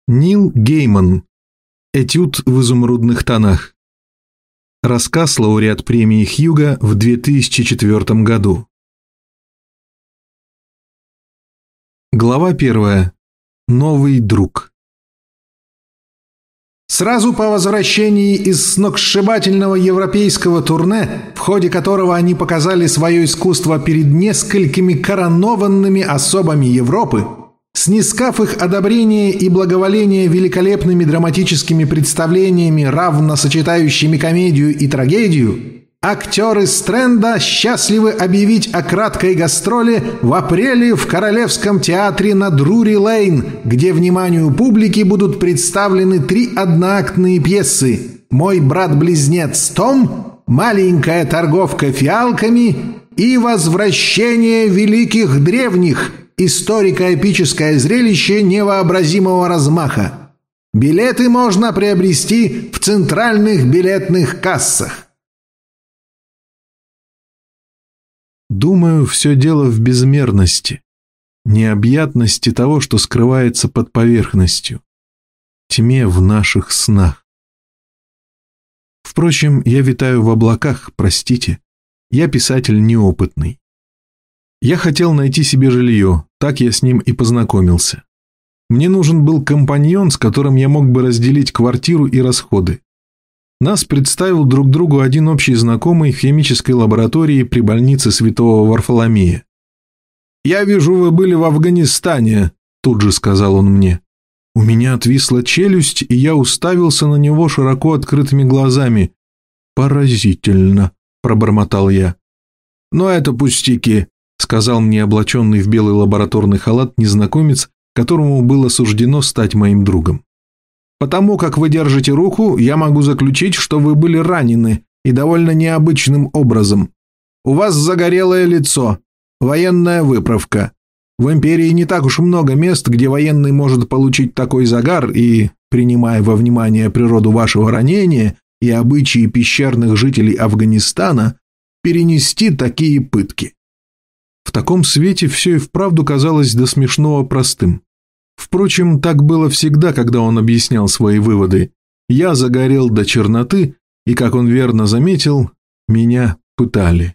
Нил Гейман. Этюд в изумрудных тонах. Рассказ лауреат премии Хьюга в 2004 году. Глава 1. Новый друг. Сразу по возвращении из сногсшибательного европейского турне, в ходе которого они показали свое искусство перед несколькими коронованными особами Европы, снискав их одобрение и благоволение великолепными драматическими представлениями, равно сочетающими комедию и трагедию, актеры Стрэнда счастливы объявить о краткой гастроли в апреле в Королевском театре на Друри-Лейн, где вниманию публики будут представлены 3 одноактные пьесы «Мой брат-близнец Том», «Маленькая торговка фиалками» и «Возвращение великих древних», историко-эпическое зрелище невообразимого размаха. Билеты можно приобрести в центральных билетных кассах. Думаю, все дело в безмерности, необъятности того, что скрывается под поверхностью, тьме в наших снах. Впрочем, я витаю в облаках, простите, я писатель неопытный. Я хотел найти себе жилье, так я с ним и познакомился. Мне нужен был компаньон, с которым я мог бы разделить квартиру и расходы. Нас представил друг другу один общий знакомый в химической лаборатории при больнице Святого Варфоломея. «Я вижу, вы были в Афганистане», – тут же сказал он мне. У меня отвисла челюсть, и я уставился на него широко открытыми глазами. «Поразительно», – пробормотал я. «Но это пустяки», – сказал мне облаченный в белый лабораторный халат незнакомец, которому было суждено стать моим другом. «Потому как вы держите руку, я могу заключить, что вы были ранены, и довольно необычным образом. У вас загорелое лицо, военная выправка. В империи не так уж много мест, где военный может получить такой загар и, принимая во внимание природу вашего ранения и обычаи пещерных жителей Афганистана, перенести такие пытки». В таком свете все и вправду казалось до смешного простым. Впрочем, так было всегда, когда он объяснял свои выводы. Я загорел до черноты, и, как он верно заметил, меня пытали.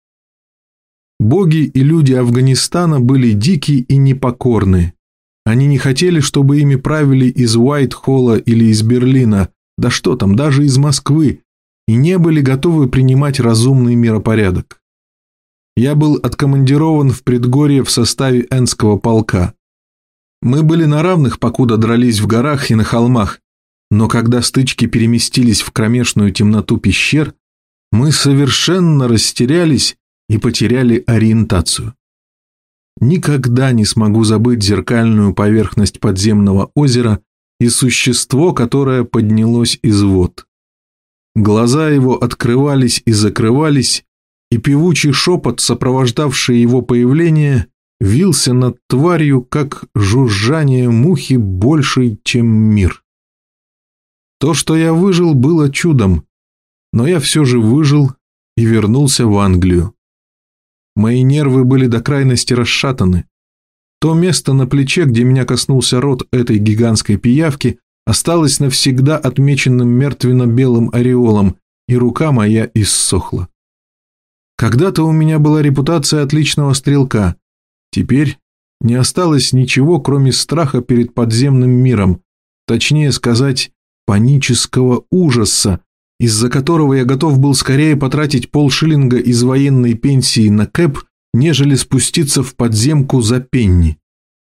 Боги и люди Афганистана были дикие и непокорны. Они не хотели, чтобы ими правили из Уайт-Холла или из Берлина, да что там, даже из Москвы, и не были готовы принимать разумный миропорядок. Я был откомандирован в предгорье в составе Энского полка. Мы были на равных, покуда дрались в горах и на холмах, но когда стычки переместились в кромешную темноту пещер, мы совершенно растерялись и потеряли ориентацию. Никогда не смогу забыть зеркальную поверхность подземного озера и существо, которое поднялось из вод. Глаза его открывались и закрывались, и певучий шепот, сопровождавший его появление, вился над тварью, как жужжание мухи большей, чем мир. То, что я выжил, было чудом, но я все же выжил и вернулся в Англию. Мои нервы были до крайности расшатаны. То место на плече, где меня коснулся рот этой гигантской пиявки, осталось навсегда отмеченным мертвенно-белым ореолом, и рука моя иссохла. Когда-то у меня была репутация отличного стрелка. Теперь не осталось ничего, кроме страха перед подземным миром, точнее сказать, панического ужаса, из-за которого я готов был скорее потратить полшиллинга из военной пенсии на кэб, нежели спуститься в подземку за пенни.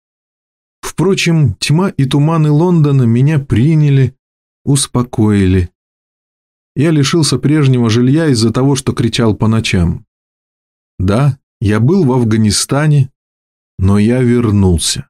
Впрочем, тьма и туманы Лондона меня приняли, успокоили. Я лишился прежнего жилья из-за того, что кричал по ночам. Да, я был в Афганистане, но я вернулся.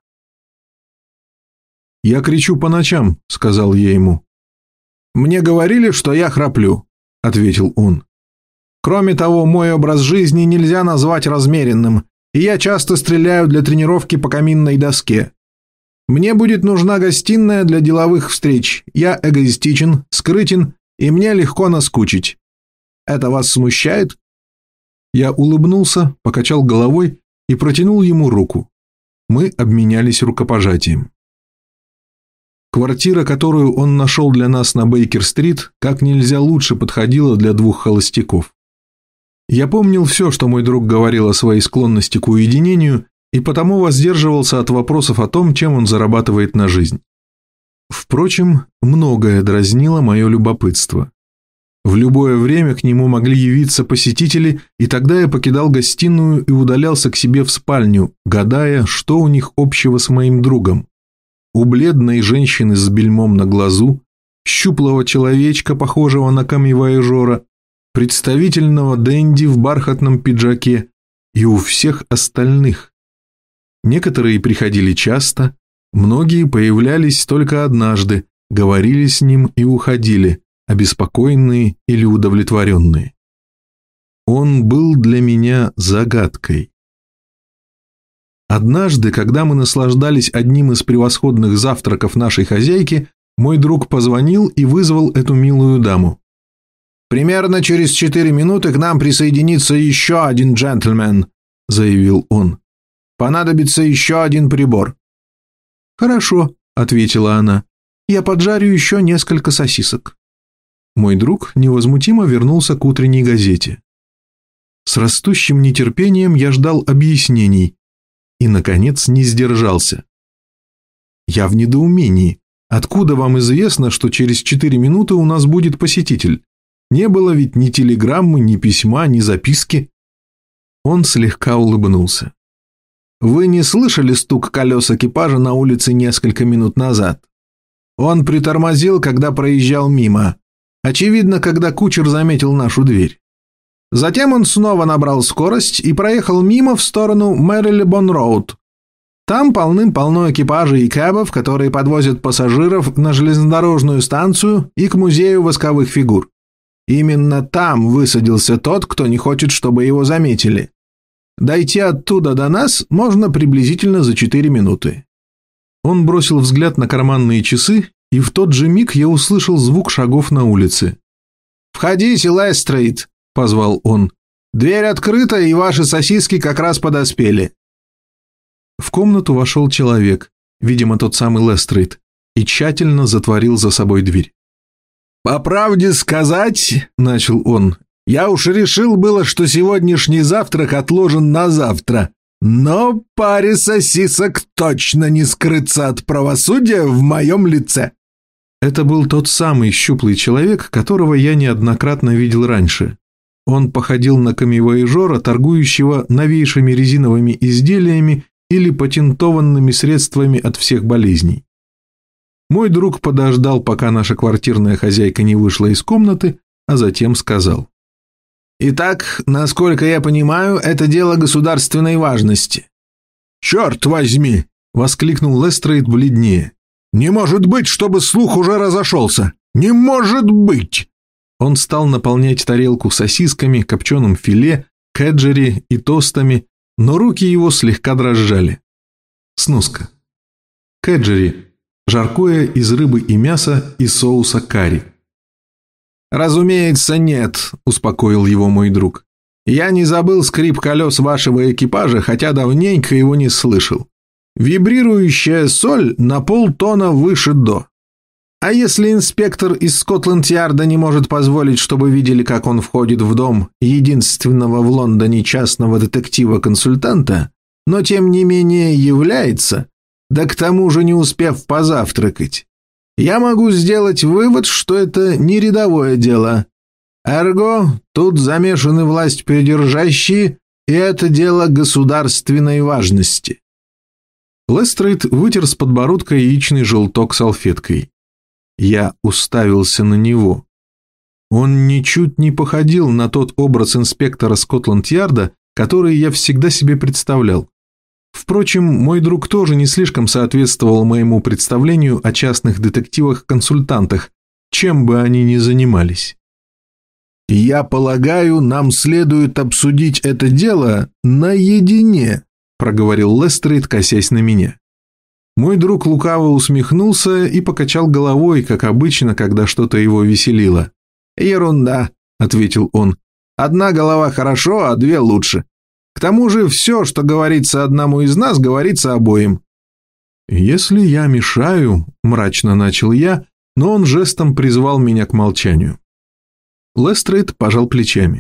«Я кричу по ночам», — сказал я ему. «Мне говорили, что я храплю», — ответил он. «Кроме того, мой образ жизни нельзя назвать размеренным, и я часто стреляю для тренировки по каминной доске. Мне будет нужна гостиная для деловых встреч. Я эгоистичен, скрытен, и мне легко наскучить. Это вас смущает?» Я улыбнулся, покачал головой и протянул ему руку. Мы обменялись рукопожатием. Квартира, которую он нашел для нас на Бейкер-стрит, как нельзя лучше подходила для двух холостяков. Я помнил все, что мой друг говорил о своей склонности к уединению, и потому воздерживался от вопросов о том, чем он зарабатывает на жизнь. Впрочем, многое дразнило мое любопытство. В любое время к нему могли явиться посетители, и тогда я покидал гостиную и удалялся к себе в спальню, гадая, что у них общего с моим другом. У бледной женщины с бельмом на глазу, щуплого человечка, похожего на камевояжера, представительного денди в бархатном пиджаке и у всех остальных. Некоторые приходили часто, многие появлялись только однажды, говорили с ним и уходили, обеспокоенные или удовлетворенные. Он был для меня загадкой. Однажды, когда мы наслаждались одним из превосходных завтраков нашей хозяйки, мой друг позвонил и вызвал эту милую даму. «Примерно через 4 минуты к нам присоединится еще один джентльмен», — заявил он. «Понадобится еще один прибор». «Хорошо», — ответила она. «Я поджарю еще несколько сосисок». Мой друг невозмутимо вернулся к утренней газете. С растущим нетерпением я ждал объяснений и, наконец, не сдержался. «Я в недоумении. Откуда вам известно, что через 4 минуты у нас будет посетитель? Не было ведь ни телеграммы, ни письма, ни записки». Он слегка улыбнулся. «Вы не слышали стук колес экипажа на улице несколько минут назад? Он притормозил, когда проезжал мимо. Очевидно, когда кучер заметил нашу дверь. Затем он снова набрал скорость и проехал мимо в сторону Мэрилибон-роуд. Там полным-полно экипажей и кэбов, которые подвозят пассажиров на железнодорожную станцию и к музею восковых фигур. Именно там высадился тот, кто не хочет, чтобы его заметили. Дойти оттуда до нас можно приблизительно за 4 минуты». Он бросил взгляд на карманные часы, и в тот же миг я услышал звук шагов на улице. «Входите, Лестрейд», — позвал он. «Дверь открыта, и ваши сосиски как раз подоспели». В комнату вошел человек, видимо, тот самый Лестрейд, и тщательно затворил за собой дверь. «По правде сказать, — начал он, — я уж решил было, что сегодняшний завтрак отложен на завтра, но паре сосисок точно не скрыться от правосудия в моем лице». Это был тот самый щуплый человек, которого я неоднократно видел раньше. Он походил на камевояжера, торгующего новейшими резиновыми изделиями или патентованными средствами от всех болезней. Мой друг подождал, пока наша квартирная хозяйка не вышла из комнаты, а затем сказал: «Итак, насколько я понимаю, это дело государственной важности». «Черт возьми!» — воскликнул Лестрейд бледнее. «Не может быть, чтобы слух уже разошелся! Не может быть!» Он стал наполнять тарелку сосисками, копченым филе, кэджери и тостами, но руки его слегка дрожали. Сноска. Кэджери – жаркое из рыбы и мяса и соуса карри. «Разумеется, нет», – успокоил его мой друг. «Я не забыл скрип колес вашего экипажа, хотя давненько его не слышал. Вибрирующая соль на полтона выше до. А если инспектор из Скотланд-Ярда не может позволить, чтобы видели, как он входит в дом единственного в Лондоне частного детектива-консультанта, но тем не менее является, да к тому же не успев позавтракать, я могу сделать вывод, что это не рядовое дело. Эрго, тут замешаны власть придержащие, и это дело государственной важности». Лестрейд вытер с подбородка яичный желток салфеткой. Я уставился на него. Он ничуть не походил на тот образ инспектора Скотланд-Ярда, который я всегда себе представлял. Впрочем, мой друг тоже не слишком соответствовал моему представлению о частных детективах-консультантах, чем бы они ни занимались. «Я полагаю, нам следует обсудить это дело наедине», — проговорил Лестрейд, косясь на меня. Мой друг лукаво усмехнулся и покачал головой, как обычно, когда что-то его веселило. «Ерунда», — ответил он. «Одна голова хорошо, а 2 лучше. К тому же все, что говорится одному из нас, говорится обоим». «Если я мешаю», – мрачно начал я, но он жестом призвал меня к молчанию. Лестрейд пожал плечами.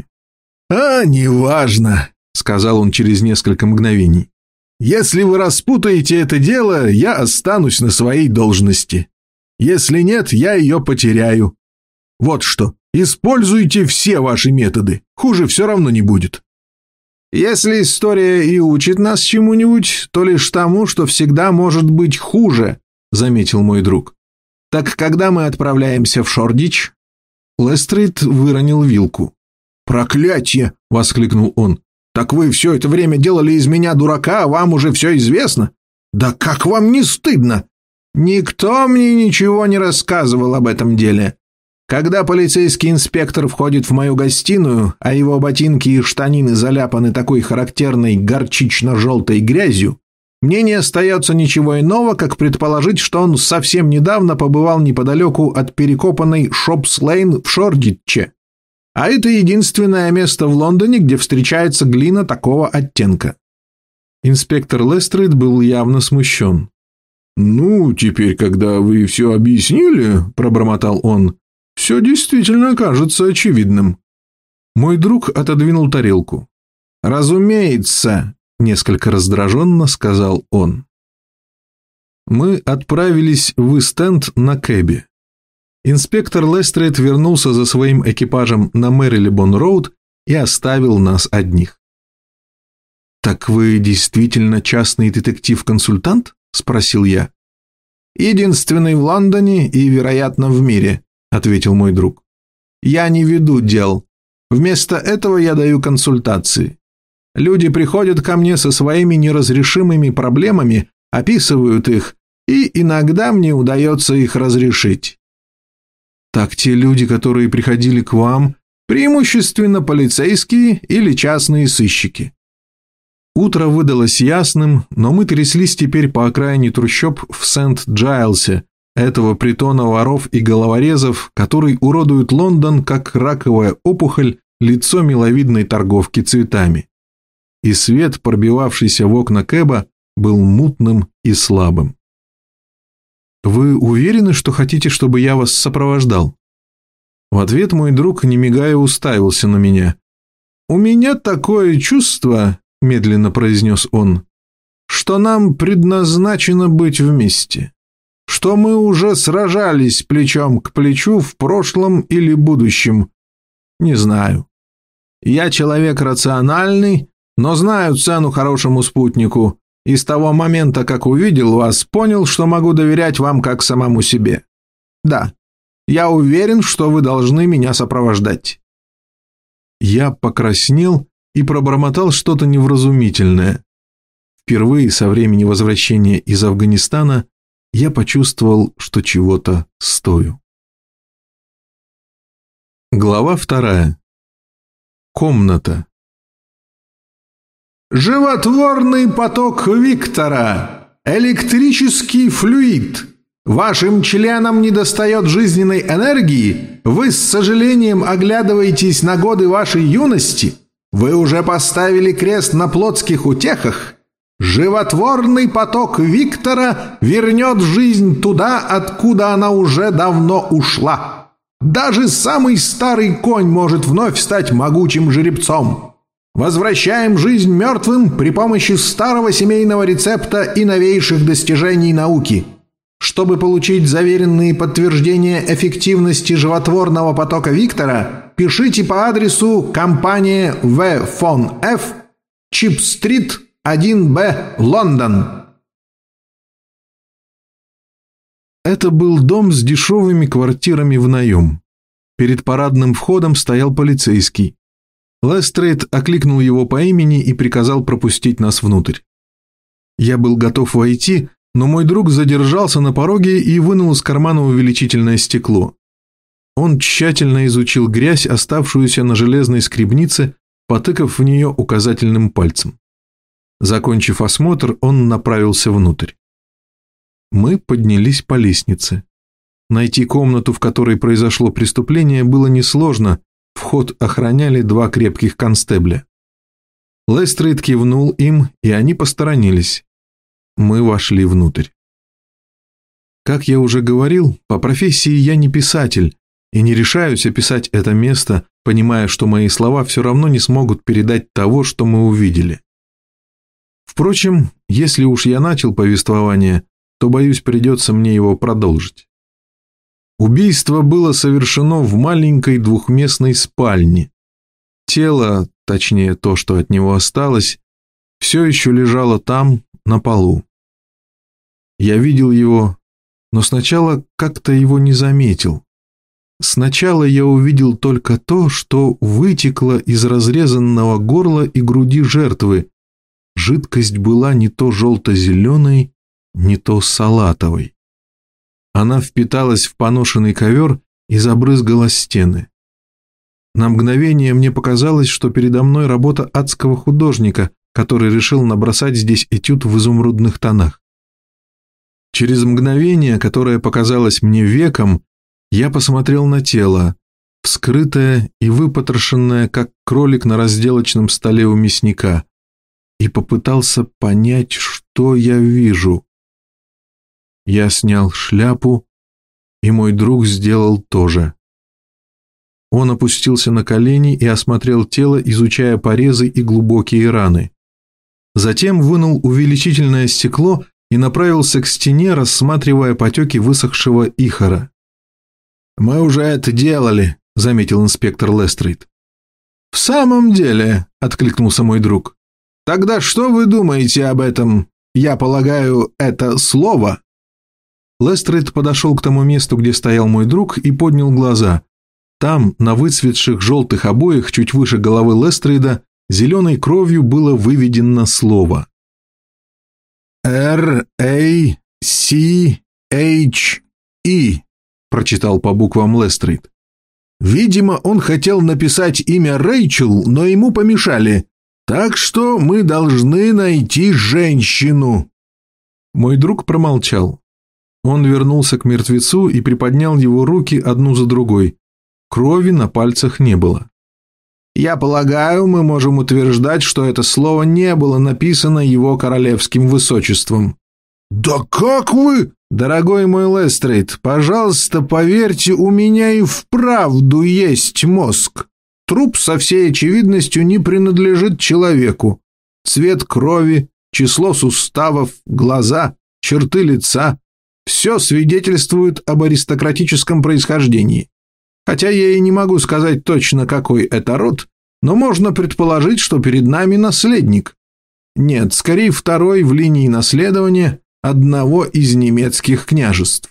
«Неважно», – сказал он через несколько мгновений. «Если вы распутаете это дело, я останусь на своей должности. Если нет, я ее потеряю. Вот что, используйте все ваши методы, хуже все равно не будет». «Если история и учит нас чему-нибудь, то лишь тому, что всегда может быть хуже», — заметил мой друг. «Так когда мы отправляемся в Шордич?» Лестрейд выронил вилку. «Проклятье!» — воскликнул он. «Так вы все это время делали из меня дурака, а вам уже все известно? Да как вам не стыдно?» «Никто мне ничего не рассказывал об этом деле. Когда полицейский инспектор входит в мою гостиную, а его ботинки и штанины заляпаны такой характерной горчично-желтой грязью, мне не остается ничего иного, как предположить, что он совсем недавно побывал неподалеку от перекопанной Шопс-Лейн в Шордиче. А это единственное место в Лондоне, где встречается глина такого оттенка». Инспектор Лестрейд был явно смущен. «Ну, теперь, когда вы все объяснили, — пробормотал он, — все действительно кажется очевидным». Мой друг отодвинул тарелку. «Разумеется», — несколько раздраженно сказал он. Мы отправились в Ист-Энд на кэбе. Инспектор Лестрейд вернулся за своим экипажем на Мэрилибон-роуд и оставил нас одних. «Так вы действительно частный детектив-консультант?» – спросил я. «Единственный в Лондоне и, вероятно, в мире», – ответил мой друг. «Я не веду дел. Вместо этого я даю консультации. Люди приходят ко мне со своими неразрешимыми проблемами, описывают их, и иногда мне удается их разрешить». «Так те люди, которые приходили к вам, преимущественно полицейские или частные сыщики». Утро выдалось ясным, но мы тряслись теперь по окраине трущоб в Сент-Джайлсе, этого притона воров и головорезов, который уродует Лондон, как раковая опухоль, лицо миловидной торговки цветами. И свет, пробивавшийся в окна кэба, был мутным и слабым. «Вы уверены, что хотите, чтобы я вас сопровождал?» В ответ мой друг, не мигая, уставился на меня. «У меня такое чувство, — медленно произнес он, — что нам предназначено быть вместе, что мы уже сражались плечом к плечу в прошлом или будущем. Не знаю. Я человек рациональный, но знаю цену хорошему спутнику, и с того момента, как увидел вас, понял, что могу доверять вам как самому себе. Да, я уверен, что вы должны меня сопровождать». Я покраснел и пробормотал что-то невразумительное. Впервые со времени возвращения из Афганистана я почувствовал, что чего-то стою. Глава 2. Комната. «Животворный поток Виктора, электрический флюид. Вашим членам недостает жизненной энергии, вы с сожалением оглядываетесь на годы вашей юности, вы уже поставили крест на плотских утехах. Животворный поток Виктора вернет жизнь туда, откуда она уже давно ушла. Даже самый старый конь может вновь стать могучим жеребцом. Возвращаем жизнь мертвым при помощи старого семейного рецепта и новейших достижений науки. Чтобы получить заверенные подтверждения эффективности животворного потока Виктора, пишите по адресу компания В. фон Ф., Чип-стрит, 1Б, Лондон». Это был дом с дешевыми квартирами в наем. Перед парадным входом стоял полицейский. Лестрейд окликнул его по имени и приказал пропустить нас внутрь. Я был готов войти, но мой друг задержался на пороге и вынул из кармана увеличительное стекло. Он тщательно изучил грязь, оставшуюся на железной скребнице, потыкав в нее указательным пальцем. Закончив осмотр, он направился внутрь. Мы поднялись по лестнице. Найти комнату, в которой произошло преступление, было несложно, вход охраняли 2 крепких констебля. Лестрейд кивнул им, и они посторонились. Мы вошли внутрь. Как я уже говорил, по профессии я не писатель и не решаюсь описать это место, понимая, что мои слова все равно не смогут передать того, что мы увидели. Впрочем, если уж я начал повествование, то, боюсь, придется мне его продолжить. Убийство было совершено в маленькой двухместной спальне. Тело, точнее то, что от него осталось, все еще лежало там, на полу. Я видел его, но сначала как-то его не заметил. Сначала я увидел только то, что вытекло из разрезанного горла и груди жертвы. Жидкость была не то желто-зеленой, не то салатовой. Она впиталась в поношенный ковер и забрызгала стены. На мгновение мне показалось, что передо мной работа адского художника, который решил набросать здесь этюд в изумрудных тонах. Через мгновение, которое показалось мне веком, я посмотрел на тело, вскрытое и выпотрошенное, как кролик на разделочном столе у мясника, и попытался понять, что я вижу. Я снял шляпу, и мой друг сделал то же. Он опустился на колени и осмотрел тело, изучая порезы и глубокие раны. Затем вынул увеличительное стекло и направился к стене, рассматривая потеки высохшего ихора. «Мы уже это делали», — заметил инспектор Лестрейд. «В самом деле», — откликнулся мой друг. «Тогда что вы думаете об этом, я полагаю, это слово?» Лестрейд подошел к тому месту, где стоял мой друг, и поднял глаза. Там, на выцветших желтых обоях, чуть выше головы Лестрейда, зеленой кровью было выведено слово. «R-A-C-H-E», прочитал по буквам Лестрейд. «Видимо, он хотел написать имя Рэйчел, но ему помешали. Так что мы должны найти женщину». Мой друг промолчал. Он вернулся к мертвецу и приподнял его руки одну за другой. Крови на пальцах не было. «Я полагаю, мы можем утверждать, что это слово не было написано его королевским высочеством». «Да как вы?» «Дорогой мой Лестрейд, пожалуйста, поверьте, у меня и вправду есть мозг. Труп со всей очевидностью не принадлежит человеку. Цвет крови, число суставов, глаза, черты лица – все свидетельствует об аристократическом происхождении. Хотя я и не могу сказать точно, какой это род, но можно предположить, что перед нами наследник. Нет, скорее второй в линии наследования одного из немецких княжеств».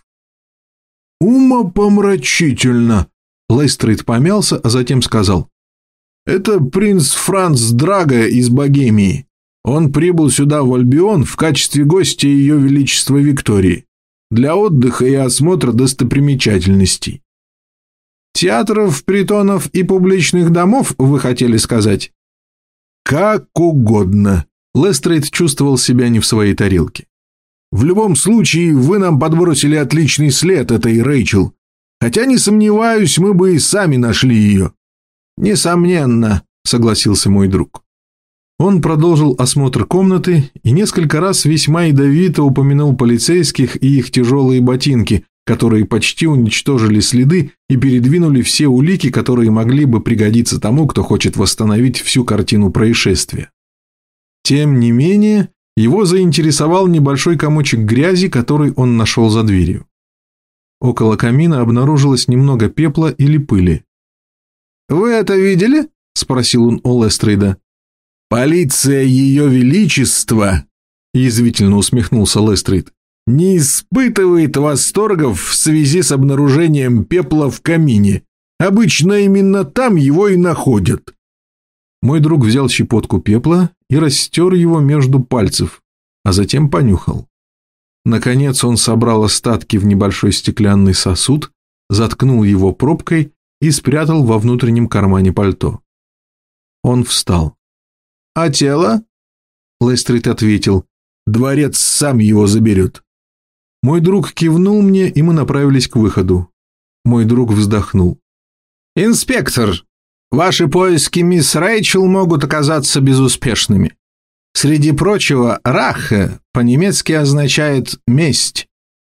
«Умопомрачительно!» Лестрейд помялся, а затем сказал. «Это принц Франц Драга из Богемии. Он прибыл сюда, в Альбион, в качестве гостя Ее Величества Виктории, для отдыха и осмотра достопримечательностей». «Театров, притонов и публичных домов, вы хотели сказать?» «Как угодно». Лестрейд чувствовал себя не в своей тарелке. «В любом случае, вы нам подбросили отличный след этой Рэйчел. Хотя, не сомневаюсь, мы бы и сами нашли ее». «Несомненно», — согласился мой друг. Он продолжил осмотр комнаты и несколько раз весьма ядовито упомянул полицейских и их тяжелые ботинки, которые почти уничтожили следы и передвинули все улики, которые могли бы пригодиться тому, кто хочет восстановить всю картину происшествия. Тем не менее, его заинтересовал небольшой комочек грязи, который он нашел за дверью. Около камина обнаружилось немного пепла или пыли. «Вы это видели?» – спросил он у Лестрейда. «Полиция Ее Величества», – язвительно усмехнулся Лестрейд, – «не испытывает восторгов в связи с обнаружением пепла в камине. Обычно именно там его и находят». Мой друг взял щепотку пепла и растер его между пальцев, а затем понюхал. Наконец он собрал остатки в небольшой стеклянный сосуд, заткнул его пробкой и спрятал во внутреннем кармане пальто. Он встал. «А тело?» Лестрейд ответил. «Дворец сам его заберет». Мой друг кивнул мне, и мы направились к выходу. Мой друг вздохнул. «Инспектор, ваши поиски мисс Рэйчел могут оказаться безуспешными. Среди прочего, «Рахе» по-немецки означает «месть».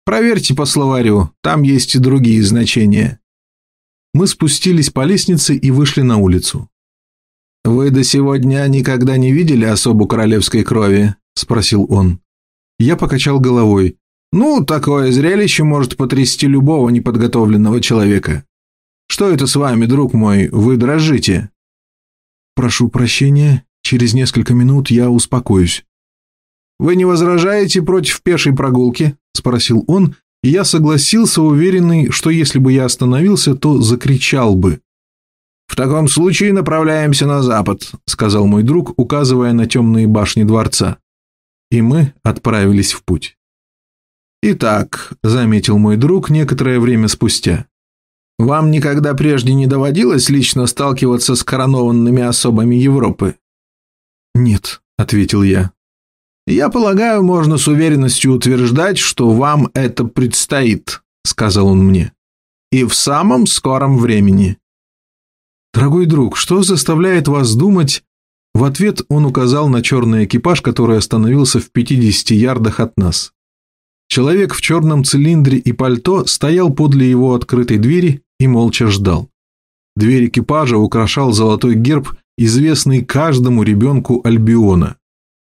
Проверьте по словарю, там есть и другие значения». Мы спустились по лестнице и вышли на улицу. «Вы до сегодня никогда не видели особу королевской крови?» – спросил он. Я покачал головой. «Ну, такое зрелище может потрясти любого неподготовленного человека. Что это с вами, друг мой, вы дрожите?» «Прошу прощения, через несколько минут я успокоюсь». «Вы не возражаете против пешей прогулки?» – спросил он, и я согласился, уверенный, что если бы я остановился, то закричал бы. «В таком случае направляемся на запад», – сказал мой друг, указывая на темные башни дворца. И мы отправились в путь. «Итак», – заметил мой друг некоторое время спустя, – «вам никогда прежде не доводилось лично сталкиваться с коронованными особами Европы?» «Нет», – ответил я. «Я полагаю, можно с уверенностью утверждать, что вам это предстоит», – сказал он мне. «И в самом скором времени». «Дорогой друг, что заставляет вас думать?» В ответ он указал на черный экипаж, который остановился в 50 ярдах от нас. Человек в черном цилиндре и пальто стоял подле его открытой двери и молча ждал. Дверь экипажа украшал золотой герб, известный каждому ребенку Альбиона.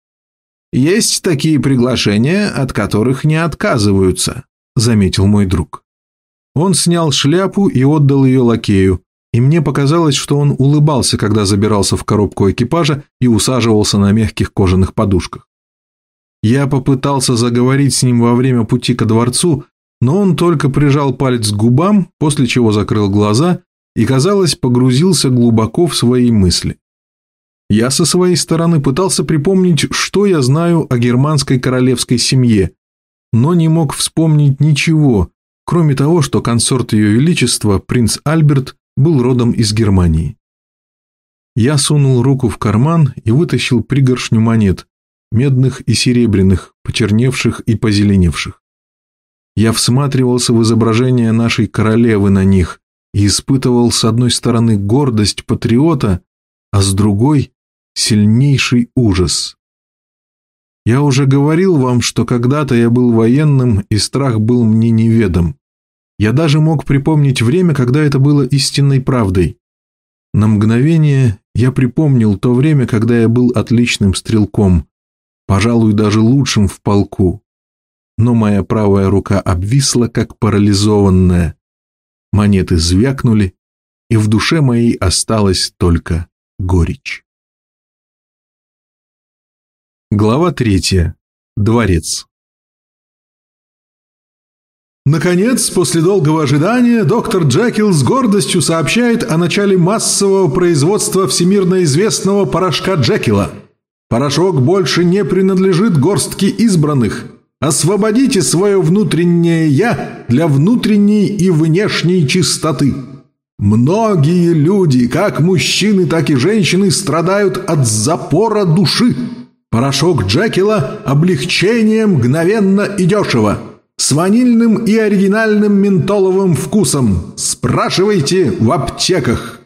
«Есть такие приглашения, от которых не отказываются», – заметил мой друг. Он снял шляпу и отдал ее лакею, и мне показалось, что он улыбался, когда забирался в коробку экипажа и усаживался на мягких кожаных подушках. Я попытался заговорить с ним во время пути ко дворцу, но он только прижал палец к губам, после чего закрыл глаза и, казалось, погрузился глубоко в свои мысли. Я со своей стороны пытался припомнить, что я знаю о германской королевской семье, но не мог вспомнить ничего, кроме того, что консорт Ее Величества, принц Альберт, был родом из Германии. Я сунул руку в карман и вытащил пригоршню монет, медных и серебряных, почерневших и позеленевших. Я всматривался в изображение нашей королевы на них и испытывал с одной стороны гордость патриота, а с другой – сильнейший ужас. Я уже говорил вам, что когда-то я был военным, и страх был мне неведом. Я даже мог припомнить время, когда это было истинной правдой. На мгновение я припомнил то время, когда я был отличным стрелком, пожалуй, даже лучшим в полку. Но моя правая рука обвисла, как парализованная. Монеты звякнули, и в душе моей осталась только горечь. Глава 3. Дворец. Наконец, после долгого ожидания, доктор Джекил с гордостью сообщает о начале массового производства всемирно известного порошка Джекила. Порошок больше не принадлежит горстке избранных. Освободите свое внутреннее «я» для внутренней и внешней чистоты. Многие люди, как мужчины, так и женщины, страдают от запора души. Порошок Джекила – облегчение мгновенно и дешево. С ванильным и оригинальным ментоловым вкусом. Спрашивайте в аптеках.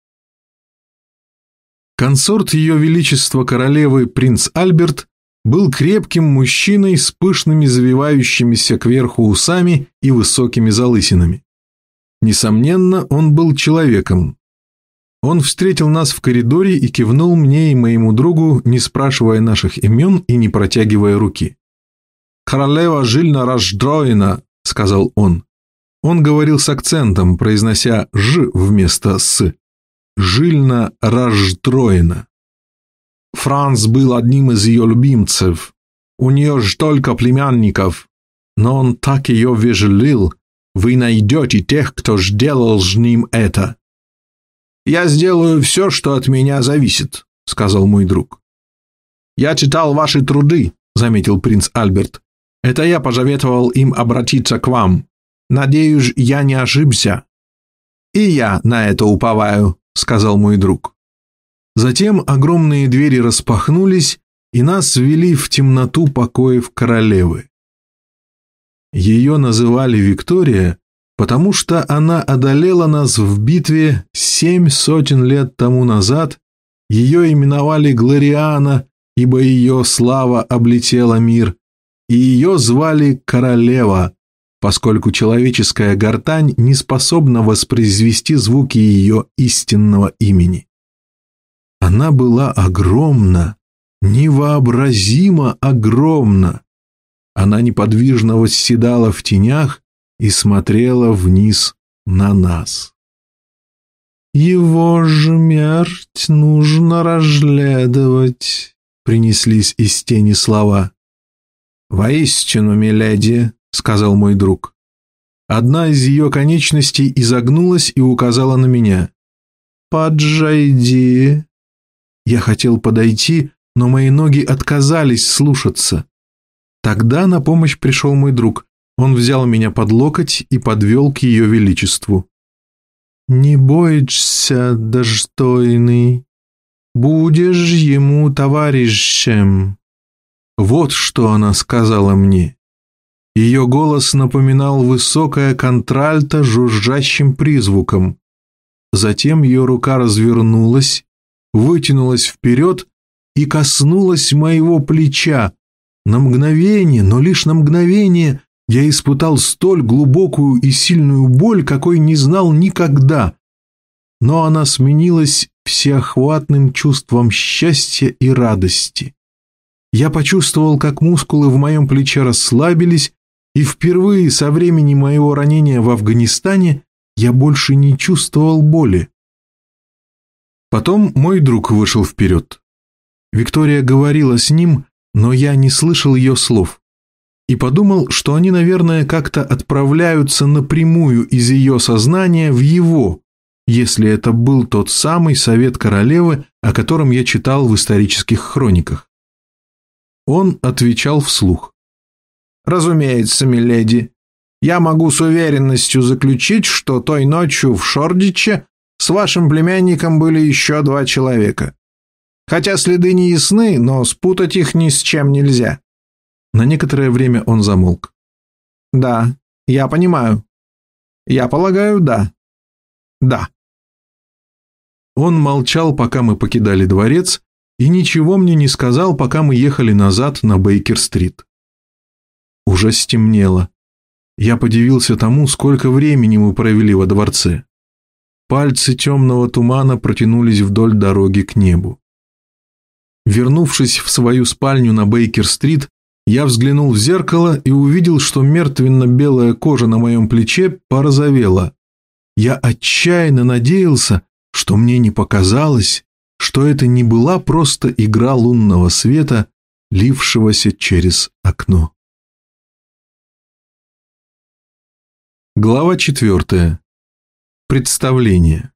Консорт Ее Величества королевы принц Альберт был крепким мужчиной с пышными завивающимися кверху усами и высокими залысинами. Несомненно, он был человеком. Он встретил нас в коридоре и кивнул мне и моему другу, не спрашивая наших имен и не протягивая руки. «Королева жильно раздроена», — сказал он. Он говорил с акцентом, произнося «ж» вместо «с». «Жильно раздроена». Франц был одним из ее любимцев. У нее ж только племянников. Но он так ее вежелил. Вы найдете тех, кто сделал с ним это. «Я сделаю все, что от меня зависит», — сказал мой друг. «Я читал ваши труды», — заметил принц Альберт. «Это я пожаветовал им обратиться к вам. Надеюсь, я не ошибся». «И я на это уповаю», — сказал мой друг. Затем огромные двери распахнулись, и нас ввели в темноту покоев королевы. Ее называли Виктория, потому что она одолела нас в битве 700 лет тому назад, ее именовали Глориана, ибо ее слава облетела мир, и ее звали Королева, поскольку человеческая гортань не способна воспроизвести звуки ее истинного имени. Она была огромна, невообразимо огромна. Она неподвижно восседала в тенях и смотрела вниз на нас. «Его смерть нужно разглядывать», — принеслись из тени слова. «Воистину, миледи», — сказал мой друг. Одна из ее конечностей изогнулась и указала на меня. «Поджайди». Я хотел подойти, но мои ноги отказались слушаться. Тогда на помощь пришел мой друг. Он взял меня под локоть и подвел к ее величеству. «Не бойся, достойный, будешь ему товарищем». Вот что она сказала мне. Ее голос напоминал высокое контральто жужжащим призвуком. Затем ее рука развернулась, вытянулась вперед и коснулась моего плеча. На мгновение, но лишь на мгновение, я испытал столь глубокую и сильную боль, какой не знал никогда. Но она сменилась всеохватным чувством счастья и радости. Я почувствовал, как мускулы в моем плече расслабились, и впервые со времени моего ранения в Афганистане я больше не чувствовал боли. Потом мой друг вышел вперед. Виктория говорила с ним, но я не слышал ее слов. И подумал, что они, наверное, как-то отправляются напрямую из ее сознания в его, если это был тот самый совет королевы, о котором я читал в исторических хрониках. Он отвечал вслух. «Разумеется, миледи. Я могу с уверенностью заключить, что той ночью в Шордиче с вашим племянником были еще 2 человека. Хотя следы не ясны, но спутать их ни с чем нельзя». На некоторое время он замолк. «Да, я понимаю. Я полагаю, да. Да». Он молчал, пока мы покидали дворец, и ничего мне не сказал, пока мы ехали назад на Бейкер-стрит. Уже стемнело. Я подивился тому, сколько времени мы провели во дворце. Пальцы темного тумана протянулись вдоль дороги к небу. Вернувшись в свою спальню на Бейкер-стрит, я взглянул в зеркало и увидел, что мертвенно-белая кожа на моем плече порозовела. Я отчаянно надеялся, что мне не показалось, что это не была просто игра лунного света, лившегося через окно. Глава 4. Представление.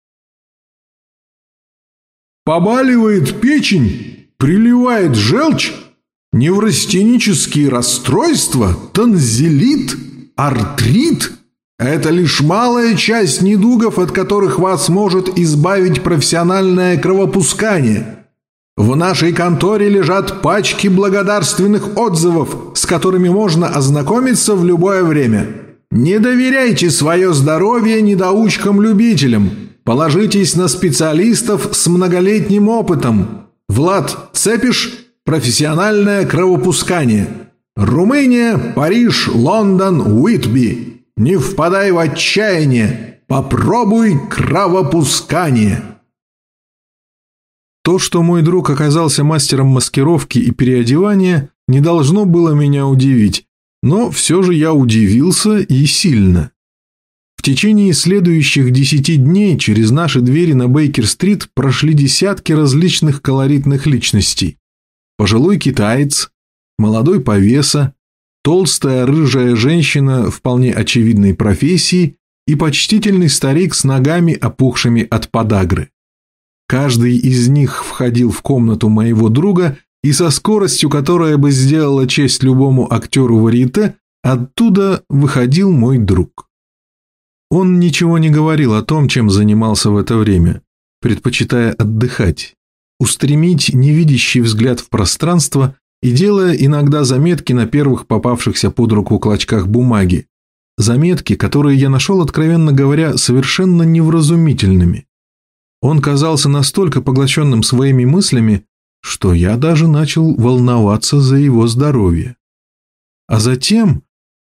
Побаливает печень, приливает желчь, неврастенические расстройства, тонзиллит, артрит – это лишь малая часть недугов, от которых вас может избавить профессиональное кровопускание. В нашей конторе лежат пачки благодарственных отзывов, с которыми можно ознакомиться в любое время. Не доверяйте свое здоровье недоучкам-любителям. Положитесь на специалистов с многолетним опытом. Влад Цепиш – профессиональное кровопускание. Румыния, Париж, Лондон, Уитби. Не впадай в отчаяние. Попробуй кровопускание. То, что мой друг оказался мастером маскировки и переодевания, не должно было меня удивить, но все же я удивился и сильно. В течение следующих 10 дней через наши двери на Бейкер-стрит прошли десятки различных колоритных личностей. Пожилой китаец, молодой повеса, толстая рыжая женщина вполне очевидной профессии и почтительный старик с ногами, опухшими от подагры. Каждый из них входил в комнату моего друга, и со скоростью, которая бы сделала честь любому актеру варьете, оттуда выходил мой друг. Он ничего не говорил о том, чем занимался в это время, предпочитая отдыхать, устремить невидящий взгляд в пространство и делая иногда заметки на первых попавшихся под руку клочках бумаги, заметки, которые я нашел, откровенно говоря, совершенно невразумительными. Он казался настолько поглощенным своими мыслями, что я даже начал волноваться за его здоровье. А затем,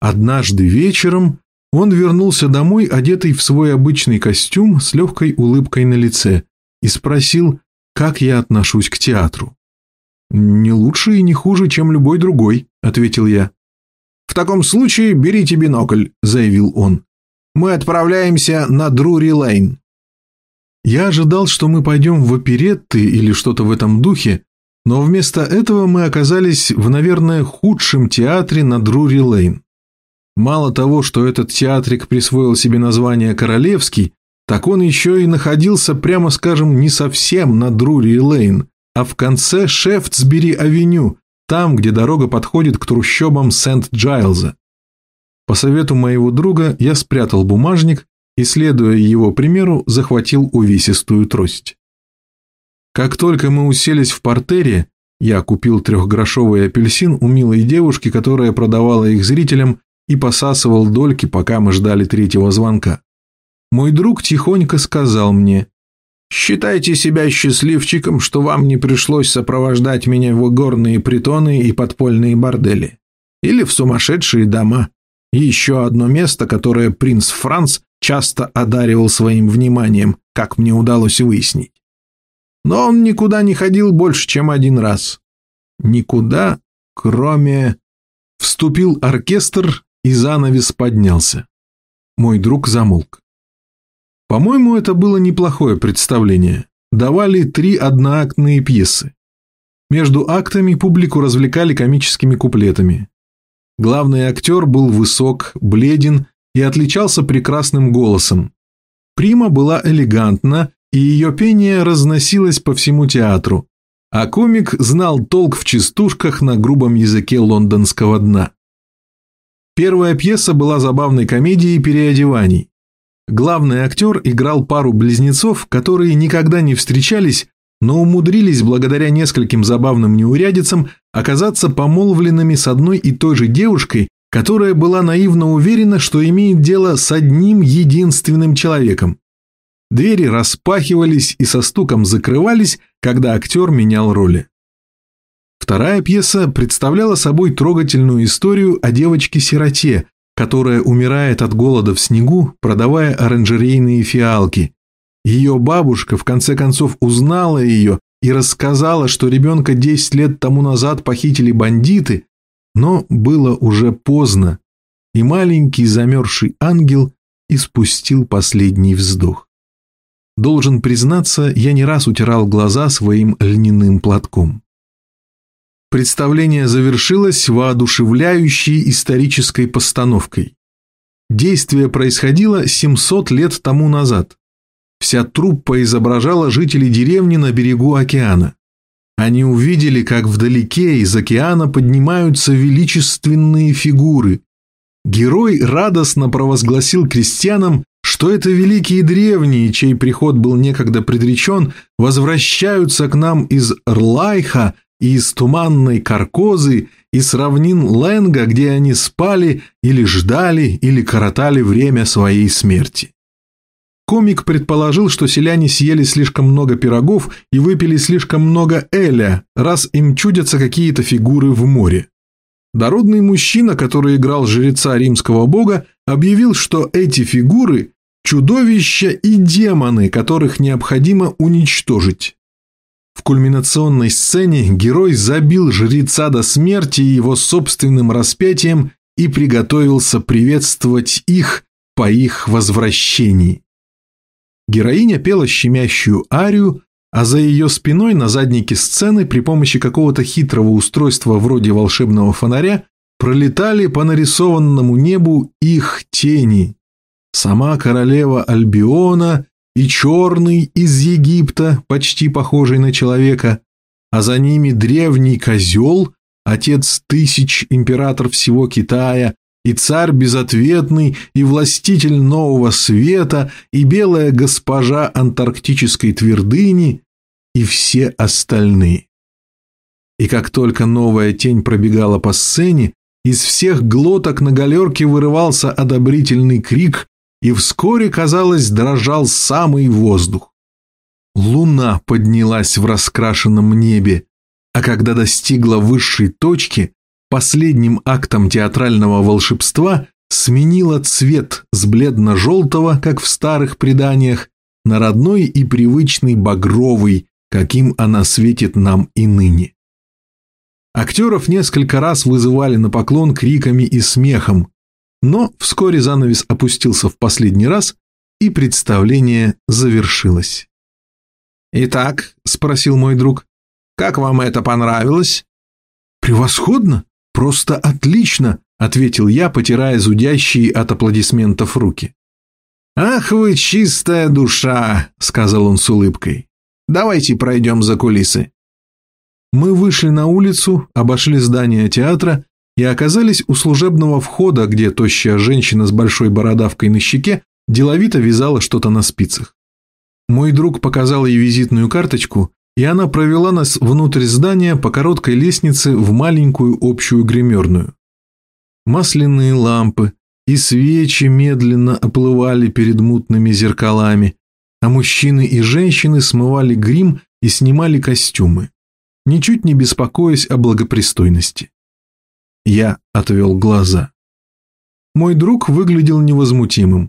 Однажды вечером он вернулся домой, одетый в свой обычный костюм с легкой улыбкой на лице, и спросил, как я отношусь к театру. «Не лучше и не хуже, чем любой другой», — ответил я. «В таком случае берите бинокль», — заявил он. «Мы отправляемся на Друри-Лейн». Я ожидал, что мы пойдем в оперетты или что-то в этом духе, но вместо этого мы оказались в, наверное, худшем театре на Друри-Лейн. Мало того, что этот театрик присвоил себе название «Королевский», так он еще и находился, прямо скажем, не совсем на Друри-Лейн, а в конце Шефтсбери-авеню, там, где дорога подходит к трущобам Сент-Джайлза. По совету моего друга я спрятал бумажник и, следуя его примеру, захватил увесистую трость. Как только мы уселись в партере, я купил 3-грошовый апельсин у милой девушки, которая продавала их зрителям, и посасывал дольки, пока мы ждали 3-го звонка. Мой друг тихонько сказал мне: «Считайте себя счастливчиком, что вам не пришлось сопровождать меня в горные притоны и подпольные бордели. Или в сумасшедшие дома. Еще одно место, которое принц Франц часто одаривал своим вниманием, как мне удалось выяснить. Но он никуда не ходил больше, чем 1 раз. Никуда, кроме...» Вступил оркестр, и занавес поднялся. Мой друг замолк. По-моему, это было неплохое представление. Давали 3 одноактные пьесы. Между актами публику развлекали комическими куплетами. Главный актер был высок, бледен и отличался прекрасным голосом. Прима была элегантна, и ее пение разносилось по всему театру, а комик знал толк в частушках на грубом языке лондонского дна. Первая пьеса была забавной комедией переодеваний. Главный актер играл пару близнецов, которые никогда не встречались, но умудрились благодаря нескольким забавным неурядицам оказаться помолвленными с одной и той же девушкой, которая была наивно уверена, что имеет дело с одним единственным человеком. Двери распахивались и со стуком закрывались, когда актер менял роли. Вторая пьеса представляла собой трогательную историю о девочке-сироте, которая умирает от голода в снегу, продавая оранжерейные фиалки. Ее бабушка в конце концов узнала ее и рассказала, что ребенка 10 лет тому назад похитили бандиты, но было уже поздно, и маленький замерзший ангел испустил последний вздох. Должен признаться, я не раз утирал глаза своим льняным платком. Представление завершилось воодушевляющей исторической постановкой. Действие происходило 700 лет тому назад. Вся труппа изображала жителей деревни на берегу океана. Они увидели, как вдалеке из океана поднимаются величественные фигуры. Герой радостно провозгласил крестьянам, что это великие древние, чей приход был некогда предречен, возвращаются к нам из Рлайха и из туманной Каркозы, и с равнин Ленга, где они спали или ждали, или коротали время своей смерти. Комик предположил, что селяне съели слишком много пирогов и выпили слишком много эля, раз им чудятся какие-то фигуры в море. Дородный мужчина, который играл жреца римского бога, объявил, что эти фигуры – чудовища и демоны, которых необходимо уничтожить. В кульминационной сцене герой забил жреца до смерти его собственным распятием и приготовился приветствовать их по их возвращении. Героиня пела щемящую арию, а за ее спиной на заднике сцены при помощи какого-то хитрого устройства вроде волшебного фонаря пролетали по нарисованному небу их тени. Сама королева Альбиона и черный из Египта, почти похожий на человека, а за ними древний козел, отец 1000, император всего Китая, и царь безответный, и властитель нового света, и белая госпожа антарктической твердыни, и все остальные. И как только новая тень пробегала по сцене, из всех глоток на галерке вырывался одобрительный крик, и вскоре, казалось, дрожал самый воздух. Луна поднялась в раскрашенном небе, а когда достигла высшей точки, последним актом театрального волшебства сменила цвет с бледно-желтого, как в старых преданиях, на родной и привычный багровый, каким она светит нам и ныне. Актеров несколько раз вызывали на поклон криками и смехом, но вскоре занавес опустился в последний раз, и представление завершилось. «Итак», – спросил мой друг, – «как вам это понравилось?» «Превосходно! Просто отлично!» – ответил я, потирая зудящие от аплодисментов руки. «Ах вы чистая душа!» – сказал он с улыбкой. «Давайте пройдем за кулисы». Мы вышли на улицу, обошли здание театра и оказались у служебного входа, где тощая женщина с большой бородавкой на щеке деловито вязала что-то на спицах. Мой друг показал ей визитную карточку, и она провела нас внутрь здания по короткой лестнице в маленькую общую гримерную. Масляные лампы и свечи медленно оплывали перед мутными зеркалами, а мужчины и женщины смывали грим и снимали костюмы, ничуть не беспокоясь о благопристойности. Я отвел глаза. Мой друг выглядел невозмутимым.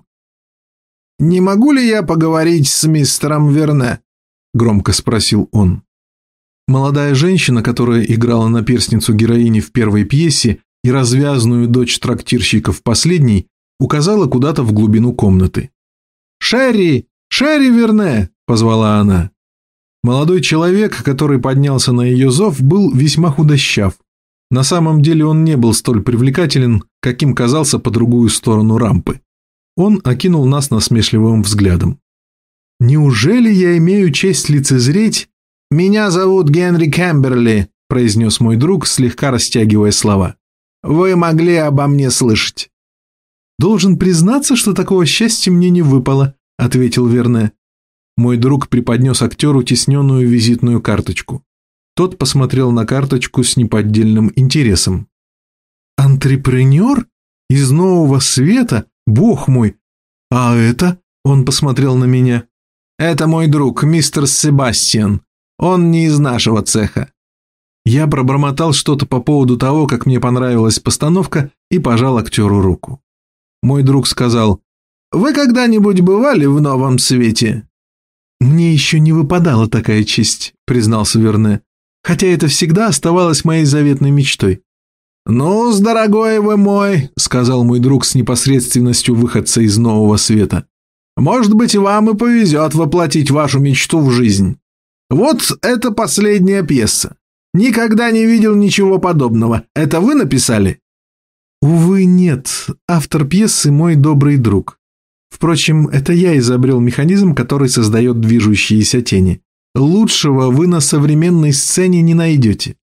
«Не могу ли я поговорить с мистером Верне?» – громко спросил он. Молодая женщина, которая играла наперсницу героини в первой пьесе и развязную дочь трактирщика в последней, указала куда-то в глубину комнаты. «Шерри! Шерри Верне!» – позвала она. Молодой человек, который поднялся на ее зов, был весьма худощав. На самом деле он не был столь привлекателен, каким казался по другую сторону рампы. Он окинул нас насмешливым взглядом. «Неужели я имею честь лицезреть?» «Меня зовут Генри Кэмберли», – произнес мой друг, слегка растягивая слова. «Вы могли обо мне слышать». «Должен признаться, что такого счастья мне не выпало», – ответил Верне. Мой друг преподнес актеру тисненную визитную карточку. Тот посмотрел на карточку с неподдельным интересом. «Антрепренер? Из Нового Света? Бог мой! А это?» – он посмотрел на меня. «Это мой друг, мистер Себастьян. Он не из нашего цеха». Я пробормотал что-то по поводу того, как мне понравилась постановка, и пожал актеру руку. Мой друг сказал: «Вы когда-нибудь бывали в Новом Свете?» «Мне еще не выпадала такая честь», – признался Верне, хотя это всегда оставалось моей заветной мечтой. «Ну-с, дорогой вы мой», – сказал мой друг с непосредственностью выходца из Нового Света, «может быть, вам и повезет воплотить вашу мечту в жизнь. Вот это последняя пьеса. Никогда не видел ничего подобного. Это вы написали?» «Увы, нет. Автор пьесы – мой добрый друг. Впрочем, это я изобрел механизм, который создает движущиеся тени. Лучшего вы на современной сцене не найдете».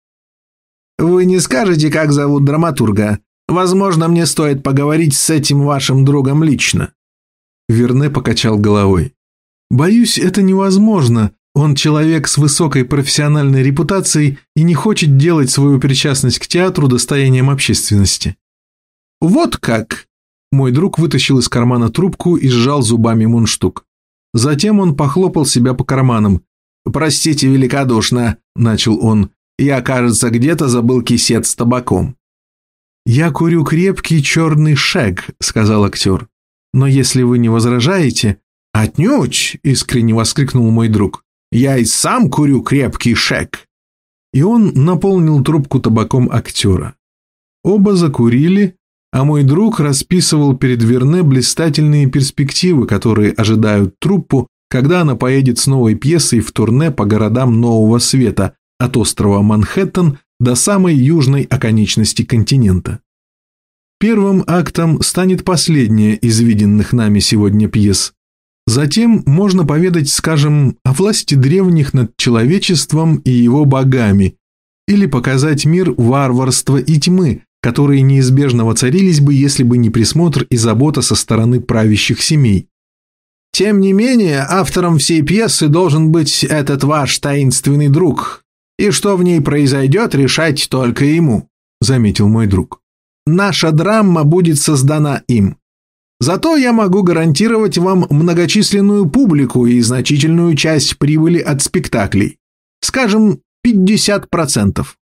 «Вы не скажете, как зовут драматурга? Возможно, мне стоит поговорить с этим вашим другом лично». Верне покачал головой. «Боюсь, это невозможно. Он человек с высокой профессиональной репутацией и не хочет делать свою причастность к театру достоянием общественности». «Вот как?» Мой друг вытащил из кармана трубку и сжал зубами мундштук. Затем он похлопал себя по карманам. «Простите великодушно», – начал он. «Я, кажется, где-то забыл кисет с табаком». «Я курю крепкий черный шек», – сказал актер. «Но если вы не возражаете...» «Отнюдь!» – искренне воскликнул мой друг. «Я и сам курю крепкий шек». И он наполнил трубку табаком актера. Оба закурили, а мой друг расписывал перед Верне блистательные перспективы, которые ожидают труппу, когда она поедет с новой пьесой в турне по городам Нового Света, от острова Манхэттен до самой южной оконечности континента. Первым актом станет последняя из виденных нами сегодня пьес. Затем можно поведать, скажем, о власти древних над человечеством и его богами, или показать мир варварства и тьмы, которые неизбежно воцарились бы, если бы не присмотр и забота со стороны правящих семей. «Тем не менее, автором всей пьесы должен быть этот ваш таинственный друг, и что в ней произойдет, решать только ему», – заметил мой друг. «Наша драма будет создана им. Зато я могу гарантировать вам многочисленную публику и значительную часть прибыли от спектаклей. Скажем, 50%.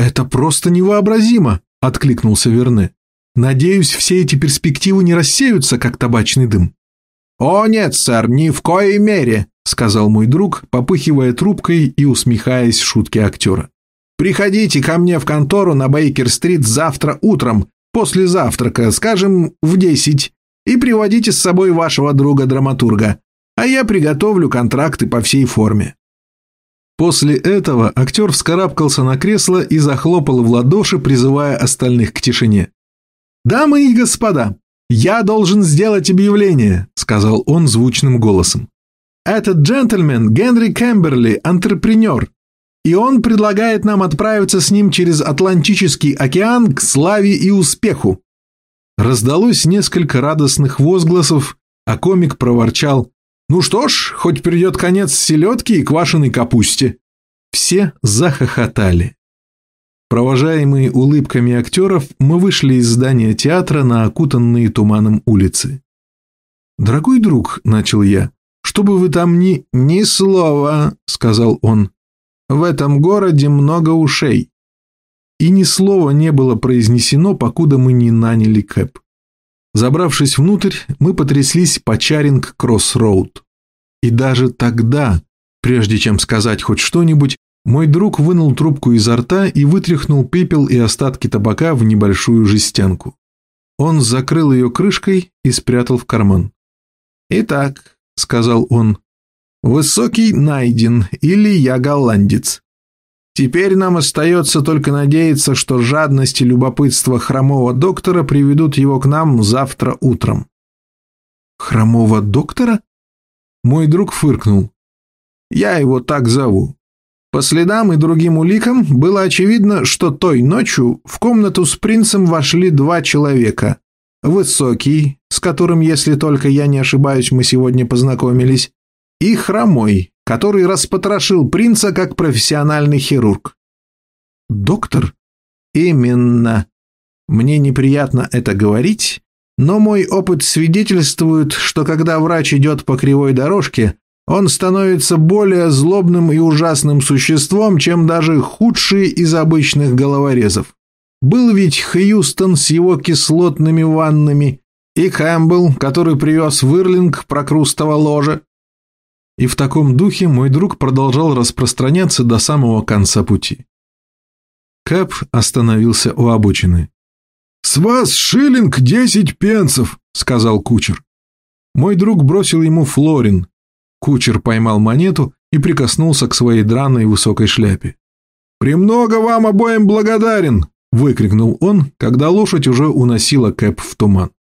«Это просто невообразимо», — откликнулся Верне. «Надеюсь, все эти перспективы не рассеются, как табачный дым». «О нет, сэр, ни в коей мере», — сказал мой друг, попыхивая трубкой и усмехаясь шутке актера. «Приходите ко мне в контору на Бейкер-стрит завтра утром, после завтрака, скажем, в 10, и приводите с собой вашего друга-драматурга, а я приготовлю контракты по всей форме». После этого актер вскарабкался на кресло и захлопал в ладоши, призывая остальных к тишине. «Дамы и господа, я должен сделать объявление», — сказал он звучным голосом. «Этот джентльмен Генри Кэмберли, антрепренер, и он предлагает нам отправиться с ним через Атлантический океан к славе и успеху». Раздалось несколько радостных возгласов, а комик проворчал: «Ну что ж, хоть придет конец селедке и квашеной капусте». Все захохотали. Провожаемые улыбками актеров, мы вышли из здания театра на окутанные туманом улицы. «Дорогой друг», — начал я, — «чтобы вы там ни слова», — сказал он. «В этом городе много ушей». И ни слова не было произнесено, покуда мы не наняли кэб. Забравшись внутрь, мы потряслись по Чаринг-Кросс-Роуд. И даже тогда, прежде чем сказать хоть что-нибудь, мой друг вынул трубку изо рта и вытряхнул пепел и остатки табака в небольшую жестянку. Он закрыл ее крышкой и спрятал в карман. «Итак», — сказал он, — «Высокий найден, или я голландец. Теперь нам остается только надеяться, что жадность и любопытство хромого доктора приведут его к нам завтра утром». «Хромого доктора?» Мой друг фыркнул. «Я его так зову. По следам и другим уликам было очевидно, что той ночью в комнату с принцем вошли 2 человека. Высокий, с которым, если только я не ошибаюсь, мы сегодня познакомились, и хромой, который распотрошил принца как профессиональный хирург». «Доктор?» «Именно. Мне неприятно это говорить, но мой опыт свидетельствует, что когда врач идет по кривой дорожке, он становится более злобным и ужасным существом, чем даже худший из обычных головорезов. Был ведь Хьюстон с его кислотными ваннами, и Кэмпбелл, который привез в Ирлинг прокрустово ложе». И в таком духе мой друг продолжал распространяться до самого конца пути. Кэб остановился у обочины. «С вас шиллинг 10 пенсов», — сказал кучер. Мой друг бросил ему флорин. Кучер поймал монету и прикоснулся к своей драной высокой шляпе. «Премного вам обоим благодарен!» — выкрикнул он, когда лошадь уже уносила Кэб в туман.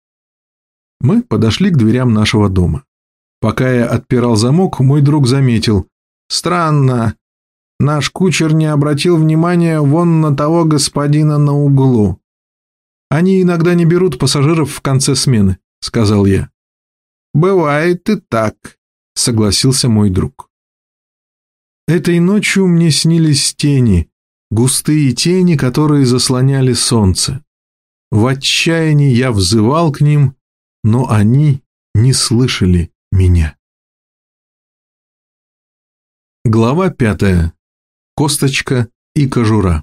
Мы подошли к дверям нашего дома. Пока я отпирал замок, мой друг заметил: «Странно, наш кучер не обратил внимания вон на того господина на углу». «Они иногда не берут пассажиров в конце смены», — сказал я. «Бывает и так», — согласился мой друг. Этой ночью мне снились тени, густые тени, которые заслоняли солнце. В отчаянии я взывал к ним, но они не слышали меня. Глава 5. Косточка и кожура.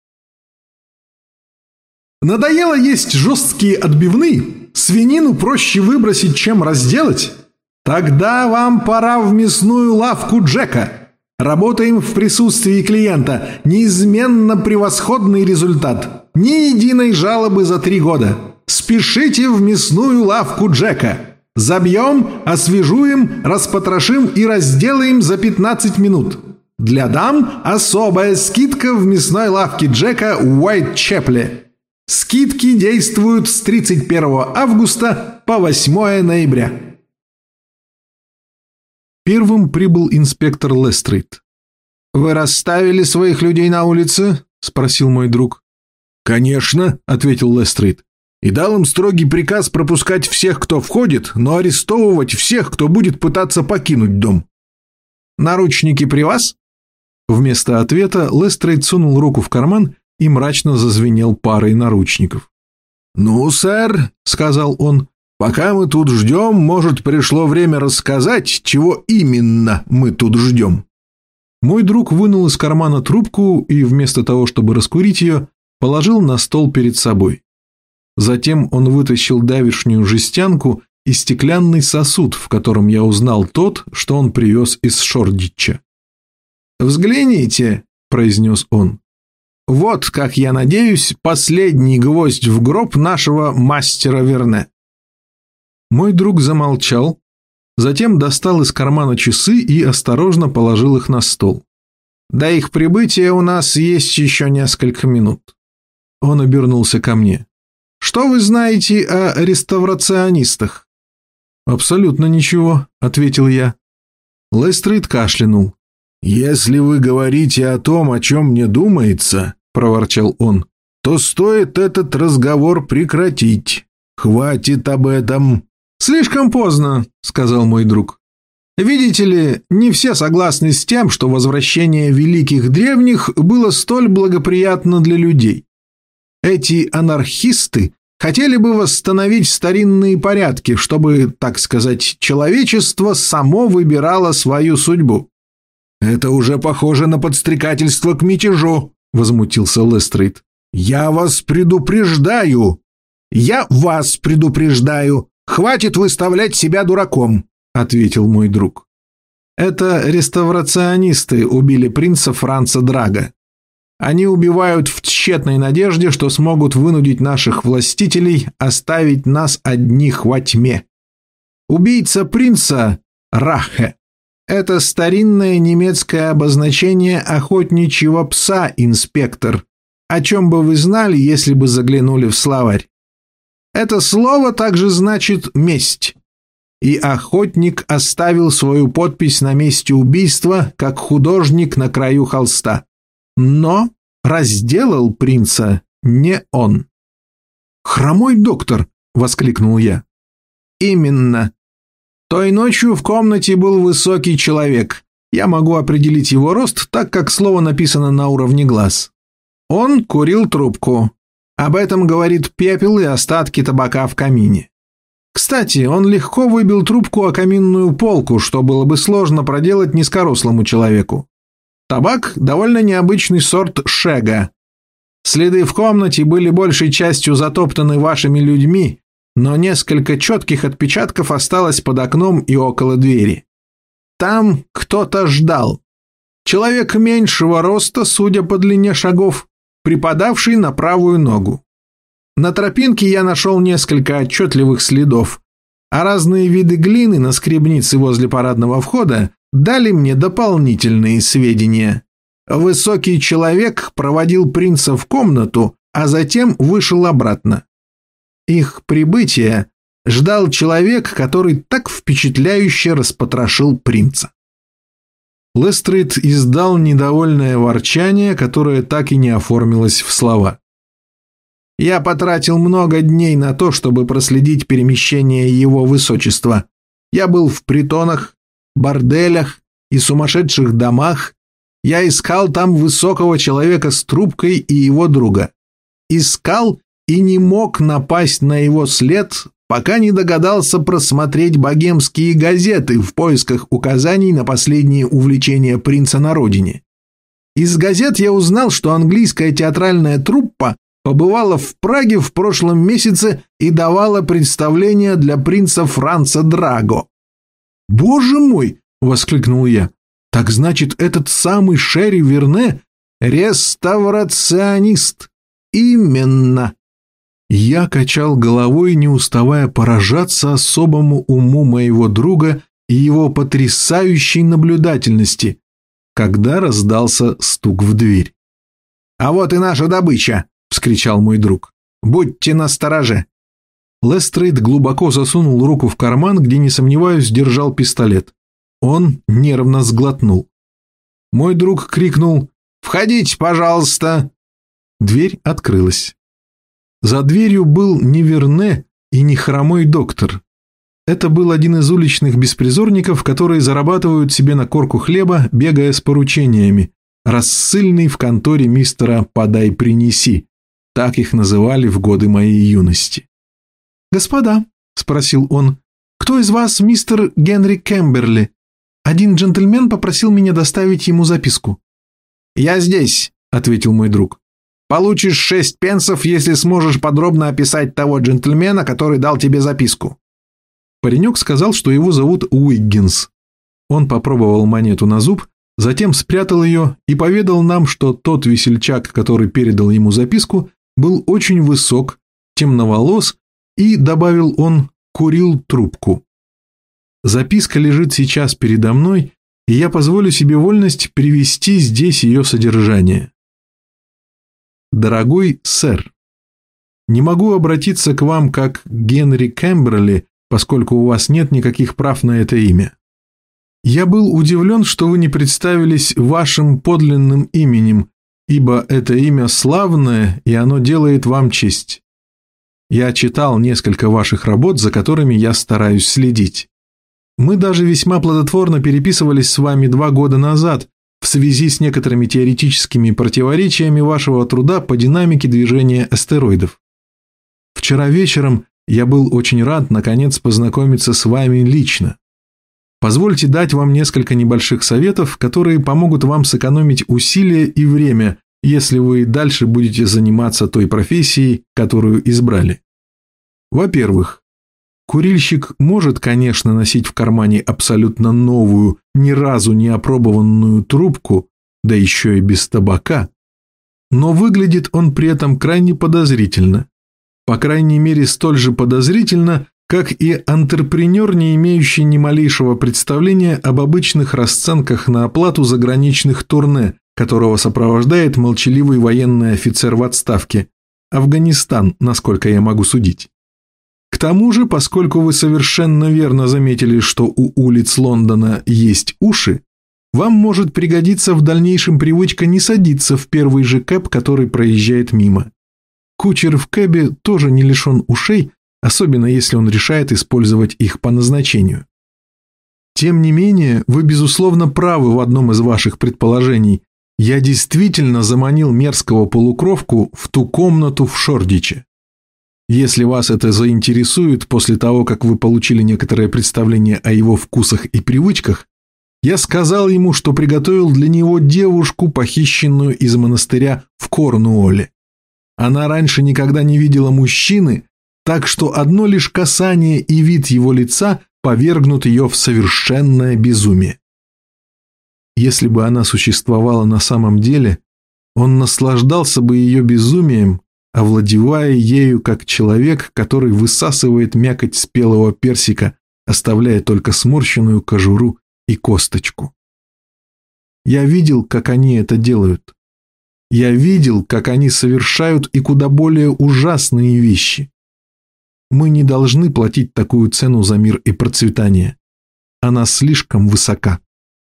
Надоело есть жесткие отбивные? Свинину проще выбросить, чем разделать? Тогда вам пора в мясную лавку Джека. Работаем в присутствии клиента. Неизменно превосходный результат. Ни единой жалобы за 3 года. Спешите в мясную лавку Джека. Забьем, освежуем, распотрошим и разделаем за 15 минут. Для дам особая скидка в мясной лавке Джека в Уайтчепле. Скидки действуют с 31 августа по 8 ноября. Первым прибыл инспектор Лестрейд. «Вы расставили своих людей на улице?» – спросил мой друг. «Конечно», – ответил Лестрейд. «И дал им строгий приказ пропускать всех, кто входит, но арестовывать всех, кто будет пытаться покинуть дом». «Наручники при вас?» Вместо ответа Лестрейд сунул руку в карман и мрачно зазвенел парой наручников. «Ну, сэр», — сказал он, — «пока мы тут ждем, может, пришло время рассказать, чего именно мы тут ждем». Мой друг вынул из кармана трубку и вместо того, чтобы раскурить ее, положил на стол перед собой. Затем он вытащил давешнюю жестянку и стеклянный сосуд, в котором я узнал тот, что он привез из Шордича. «Взгляните», – произнес он. «Вот, как я надеюсь, последний гвоздь в гроб нашего мастера Верне». Мой друг замолчал, затем достал из кармана часы и осторожно положил их на стол. «До их прибытия у нас есть еще несколько минут». Он обернулся ко мне. «Что вы знаете о реставрационистах?» «Абсолютно ничего», — ответил я. Лестрейд кашлянул. «Если вы говорите о том, о чем мне думается», — проворчал он, «то стоит этот разговор прекратить. Хватит об этом». «Слишком поздно», — сказал мой друг. «Видите ли, не все согласны с тем, что возвращение великих древних было столь благоприятно для людей. Эти анархисты хотели бы восстановить старинные порядки, чтобы, так сказать, человечество само выбирало свою судьбу». «Это уже похоже на подстрекательство к мятежу», — возмутился Лестрейд. «Я вас предупреждаю! Я вас предупреждаю! Хватит выставлять себя дураком!» — ответил мой друг. «Это реставрационисты убили принца Франца Драго. Они убивают в тщетной надежде, что смогут вынудить наших властителей оставить нас одних во тьме. Убийца принца – Рахе. Это старинное немецкое обозначение охотничьего пса, инспектор, о чем бы вы знали, если бы заглянули в словарь. Это слово также значит «месть». И охотник оставил свою подпись на месте убийства, как художник на краю холста. Но разделал принца не он. «Хромой доктор!» — воскликнул я. «Именно. Той ночью в комнате был высокий человек. Я могу определить его рост, так как слово написано на уровне глаз. Он курил трубку. Об этом говорит пепел и остатки табака в камине. Кстати, он легко выбил трубку о каминную полку, что было бы сложно проделать низкорослому человеку. Табак – довольно необычный сорт шега. Следы в комнате были большей частью затоптаны вашими людьми, но несколько четких отпечатков осталось под окном и около двери. Там кто-то ждал. Человек меньшего роста, судя по длине шагов, припадавший на правую ногу. На тропинке я нашел несколько отчетливых следов, а разные виды глины на скребнице возле парадного входа дали мне дополнительные сведения. Высокий человек проводил принца в комнату, а затем вышел обратно. Их прибытие ждал человек, который так впечатляюще распотрошил принца. Лестрейд издал недовольное ворчание, которое так и не оформилось в слова. «Я потратил много дней на то, чтобы проследить перемещение его высочества. Я был в притонах, борделях и сумасшедших домах. Я искал там высокого человека с трубкой и его друга. Искал и не мог напасть на его след, пока не догадался просмотреть богемские газеты в поисках указаний на последние увлечения принца на родине. Из газет я узнал, что английская театральная труппа побывала в Праге в прошлом месяце и давала представление для принца Франца Драго». «Боже мой!» — воскликнул я. «Так значит, этот самый Шерри Верне — реставрационист!» «Именно!» Я качал головой, не уставая поражаться особому уму моего друга и его потрясающей наблюдательности, когда раздался стук в дверь. «А вот и наша добыча!» — вскричал мой друг. «Будьте настороже!» Лестрейд глубоко засунул руку в карман, где, не сомневаюсь, держал пистолет. Он нервно сглотнул. Мой друг крикнул: «Входите, пожалуйста!» Дверь открылась. За дверью был не Верне и не хромой доктор. Это был один из уличных беспризорников, которые зарабатывают себе на корку хлеба, бегая с поручениями, рассыльный в конторе мистера «Подай-принеси». Так их называли в годы моей юности. «Господа», — спросил он, — «кто из вас мистер Генри Кэмберли? Один джентльмен попросил меня доставить ему записку». «Я здесь», — ответил мой друг. «Получишь 6 пенсов, если сможешь подробно описать того джентльмена, который дал тебе записку». Паренек сказал, что его зовут Уиггинс. Он попробовал монету на зуб, затем спрятал ее и поведал нам, что тот весельчак, который передал ему записку, был очень высок, темноволос и, добавил он, курил трубку. Записка лежит сейчас передо мной, и я позволю себе вольность привести здесь ее содержание. «Дорогой сэр, не могу обратиться к вам как к Генри Кэмберли, поскольку у вас нет никаких прав на это имя. Я был удивлен, что вы не представились вашим подлинным именем, ибо это имя славное, и оно делает вам честь. Я читал несколько ваших работ, за которыми я стараюсь следить. Мы даже весьма плодотворно переписывались с вами 2 года назад в связи с некоторыми теоретическими противоречиями вашего труда по динамике движения астероидов. Вчера вечером я был очень рад, наконец, познакомиться с вами лично. Позвольте дать вам несколько небольших советов, которые помогут вам сэкономить усилия и время, если вы дальше будете заниматься той профессией, которую избрали. Во-первых, курильщик может, конечно, носить в кармане абсолютно новую, ни разу не опробованную трубку, да еще и без табака, но выглядит он при этом крайне подозрительно. По крайней мере, столь же подозрительно, как и антрепренер, не имеющий ни малейшего представления об обычных расценках на оплату заграничных турне, которого сопровождает молчаливый военный офицер в отставке. Афганистан, насколько я могу судить. К тому же, поскольку вы совершенно верно заметили, что у улиц Лондона есть уши, вам может пригодиться в дальнейшем привычка не садиться в первый же кэб, который проезжает мимо. Кучер в кэбе тоже не лишен ушей, особенно если он решает использовать их по назначению. Тем не менее, вы, безусловно, правы в одном из ваших предположений. Я действительно заманил мерзкого полукровку в ту комнату в Шордиче. Если вас это заинтересует после того, как вы получили некоторое представление о его вкусах и привычках, я сказал ему, что приготовил для него девушку, похищенную из монастыря в Корнуолле. Она раньше никогда не видела мужчины, так что одно лишь касание и вид его лица повергнут ее в совершенное безумие. Если бы она существовала на самом деле, он наслаждался бы ее безумием, овладевая ею как человек, который высасывает мякоть спелого персика, оставляя только сморщенную кожуру и косточку. Я видел, как они это делают. Я видел, как они совершают и куда более ужасные вещи. Мы не должны платить такую цену за мир и процветание. Она слишком высока.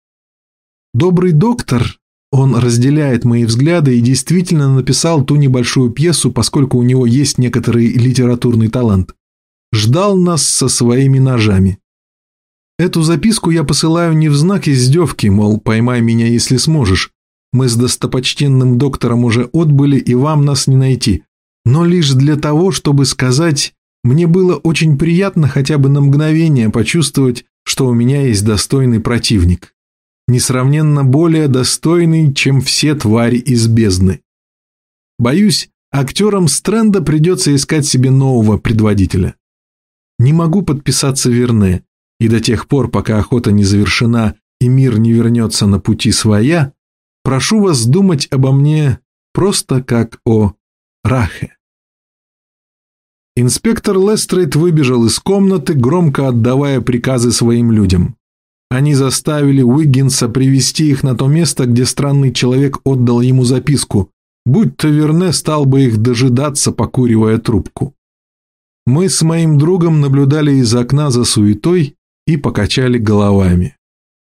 Добрый доктор, он разделяет мои взгляды и действительно написал ту небольшую пьесу, поскольку у него есть некоторый литературный талант. Ждал нас со своими ножами. Эту записку я посылаю не в знак издевки, мол, поймай меня, если сможешь. Мы с достопочтенным доктором уже отбыли, и вам нас не найти. Но лишь для того, чтобы сказать, мне было очень приятно хотя бы на мгновение почувствовать, что у меня есть достойный противник. Несравненно более достойный, чем все твари из бездны. Боюсь, актерам Стрэнда придется искать себе нового предводителя. Не могу подписаться Верне, и до тех пор, пока охота не завершена и мир не вернется на пути своя, прошу вас думать обо мне просто как о Рахе. Инспектор Лестрейд выбежал из комнаты, громко отдавая приказы своим людям. Они заставили Уиггинса привести их на то место, где странный человек отдал ему записку, будь то Верне стал бы их дожидаться, покуривая трубку. Мы с моим другом наблюдали из окна за суетой и покачали головами.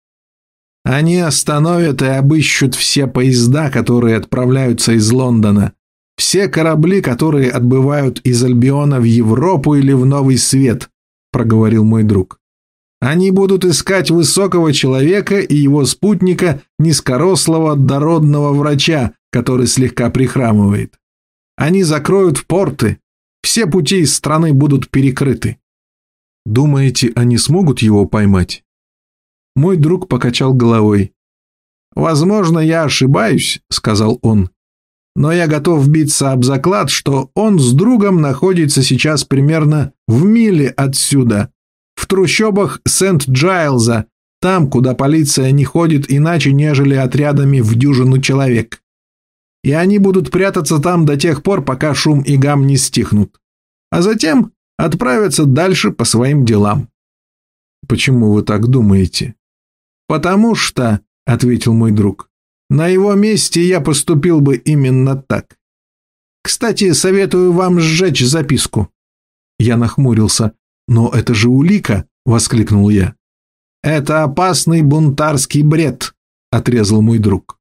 Они остановят и обыщут все поезда, которые отправляются из Лондона, все корабли, которые отбывают из Альбиона в Европу или в Новый Свет, проговорил мой друг. Они будут искать высокого человека и его спутника, низкорослого дородного врача, который слегка прихрамывает. Они закроют порты, все пути из страны будут перекрыты. Думаете, они смогут его поймать? Мой друг покачал головой. «Возможно, я ошибаюсь», — сказал он. «Но я готов биться об заклад, что он с другом находится сейчас примерно в миле отсюда, в трущобах Сент-Джайлза, там, куда полиция не ходит иначе, нежели отрядами в дюжину человек. И они будут прятаться там до тех пор, пока шум и гам не стихнут. А затем отправятся дальше по своим делам». «Почему вы так думаете?» «Потому что», — ответил мой друг, — «на его месте я поступил бы именно так. Кстати, советую вам сжечь записку». Я нахмурился. «Но это же улика!» — воскликнул я. «Это опасный бунтарский бред», — отрезал мой друг.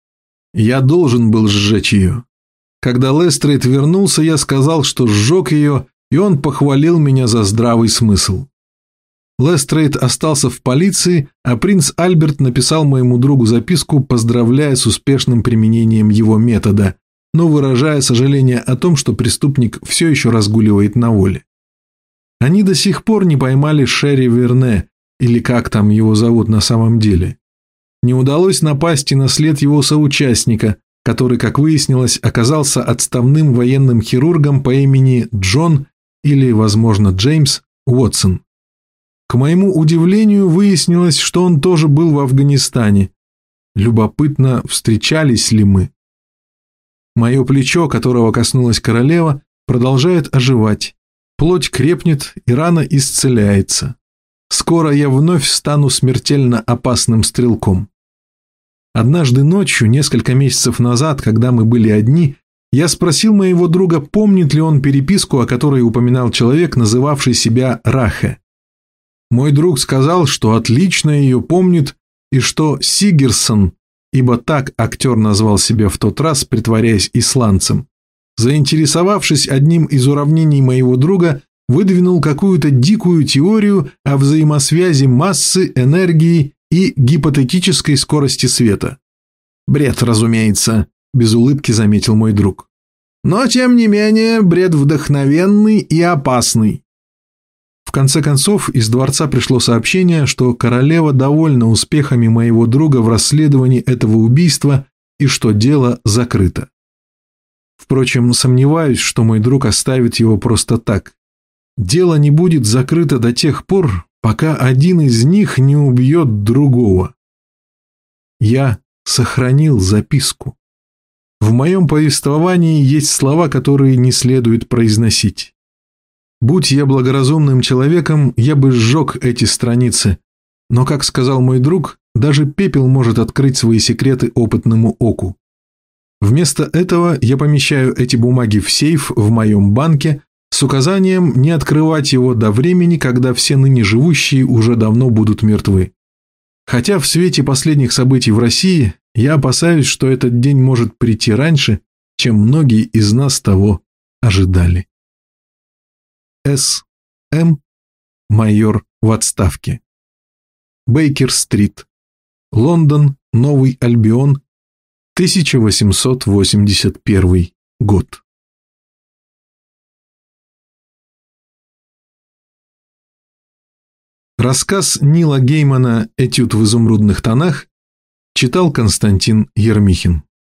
Я должен был сжечь ее. Когда Лестрейд вернулся, я сказал, что сжег ее, и он похвалил меня за здравый смысл. Лестрейд остался в полиции, а принц Альберт написал моему другу записку, поздравляя с успешным применением его метода, но выражая сожаление о том, что преступник все еще разгуливает на воле. Они до сих пор не поймали Шерри Верне, или как там его зовут на самом деле. Не удалось напасть и на след его соучастника, который, как выяснилось, оказался отставным военным хирургом по имени Джон или, возможно, Джеймс Уотсон. К моему удивлению, выяснилось, что он тоже был в Афганистане. Любопытно, встречались ли мы. Мое плечо, которого коснулась королева, продолжает оживать. Плоть крепнет, и рана исцеляется. Скоро я вновь стану смертельно опасным стрелком. Однажды ночью, несколько месяцев назад, когда мы были одни, я спросил моего друга, помнит ли он переписку, о которой упоминал человек, называвший себя Рахе. Мой друг сказал, что отлично ее помнит, и что Сигерсон, ибо так актер назвал себя в тот раз, притворяясь исландцем, заинтересовавшись одним из уравнений моего друга, выдвинул какую-то дикую теорию о взаимосвязи массы, энергии и гипотетической скорости света. «Бред, разумеется», – без улыбки заметил мой друг. «Но, тем не менее, бред вдохновенный и опасный». В конце концов, из дворца пришло сообщение, что королева довольна успехами моего друга в расследовании этого убийства и что дело закрыто. Впрочем, сомневаюсь, что мой друг оставит его просто так. Дело не будет закрыто до тех пор, пока один из них не убьет другого. Я сохранил записку. В моем повествовании есть слова, которые не следует произносить. Будь я благоразумным человеком, я бы сжег эти страницы, но, как сказал мой друг, даже пепел может открыть свои секреты опытному оку. Вместо этого я помещаю эти бумаги в сейф в моем банке с указанием не открывать его до времени, когда все ныне живущие уже давно будут мертвы. Хотя в свете последних событий в России я опасаюсь, что этот день может прийти раньше, чем многие из нас того ожидали. С. М. Майор в отставке. Бейкер-стрит. Лондон, Новый Альбион, 1881 год. Рассказ Нила Геймана «Этюд в изумрудных тонах» читал Константин Ермихин.